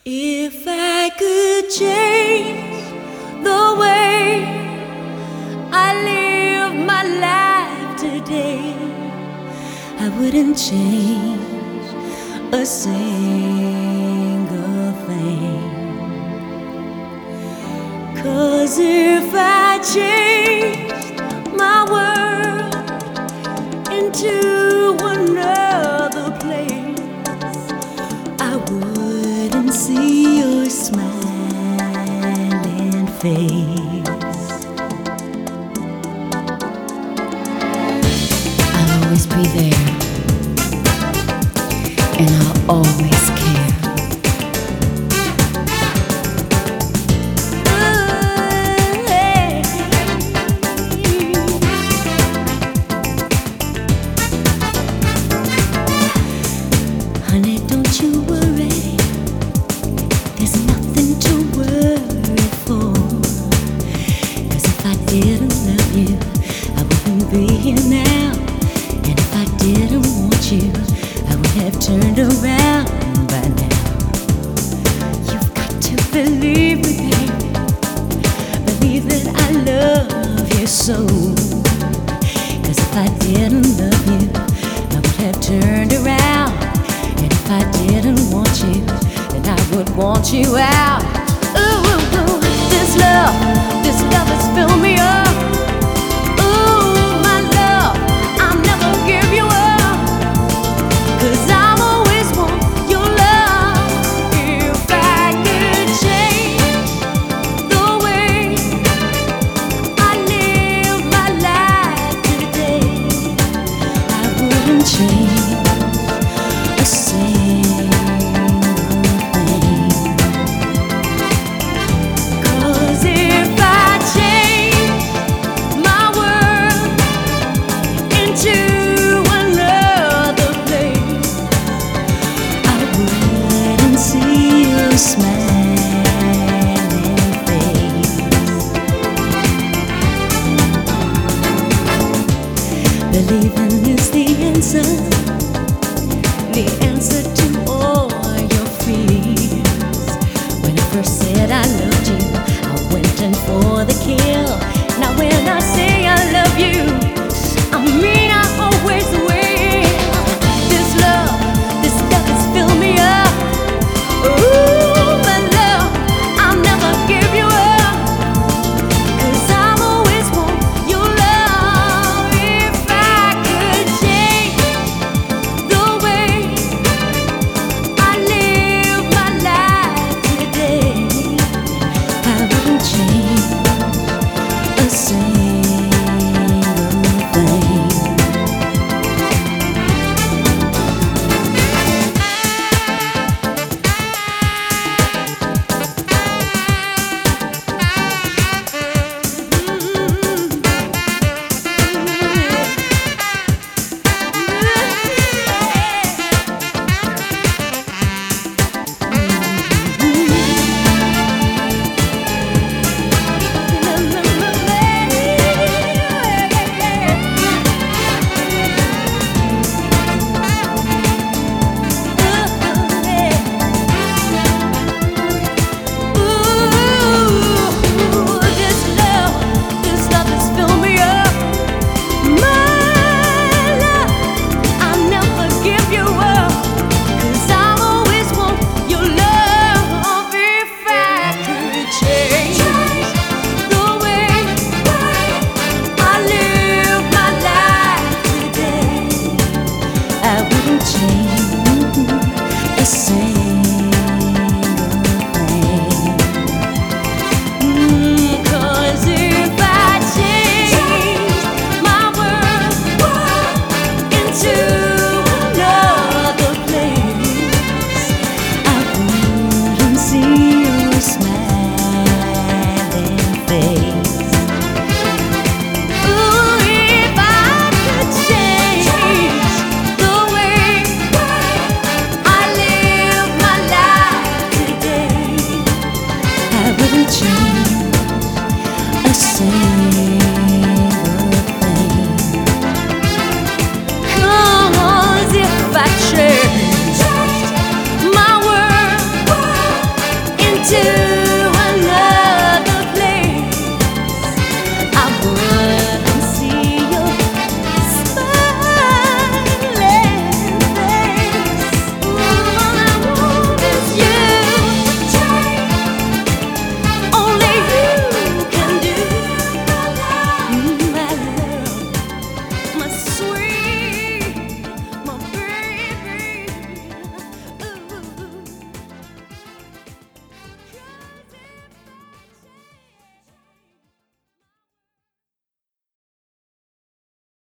If I could change the way I live my life today, I wouldn't change a single thing. 'Cause if I changed my world into another place, I wouldn't see your smiling face. I'll always be there, and I'll always care. Honey, don't you worry, there's nothing to worry for. 'Cause if I didn't love you, I wouldn't be here now. And if I didn't want you, I would have turned around by now. You've got to believe me, baby, believe that I love you so. 'Cause if I didn't love you, I would have turned around. And if I didn't want you, then I would want you out. Ooh, this love has filled me up. Ooh, my love, I'll never give you up. 'Cause I'll always want your love. If I could change the way I live my life today, I wouldn't change a single thing. 'Cause if I change my world into another place, I wouldn't see your smiling face. Believing is the answer to all your fears. When I first said I loved you, I went in for the kill. Now when I say I love you, I mean I always will. This love has filled me up. Ooh, my love, I'll never give you up. 'Cause I'll always want your love. If I could change the way I live my life today, I wouldn't change a single thing. This love has filled me up. My love, I'll never give you up. 'Cause I'll always want your love. If I could change the way I live my life today, I wouldn't change a single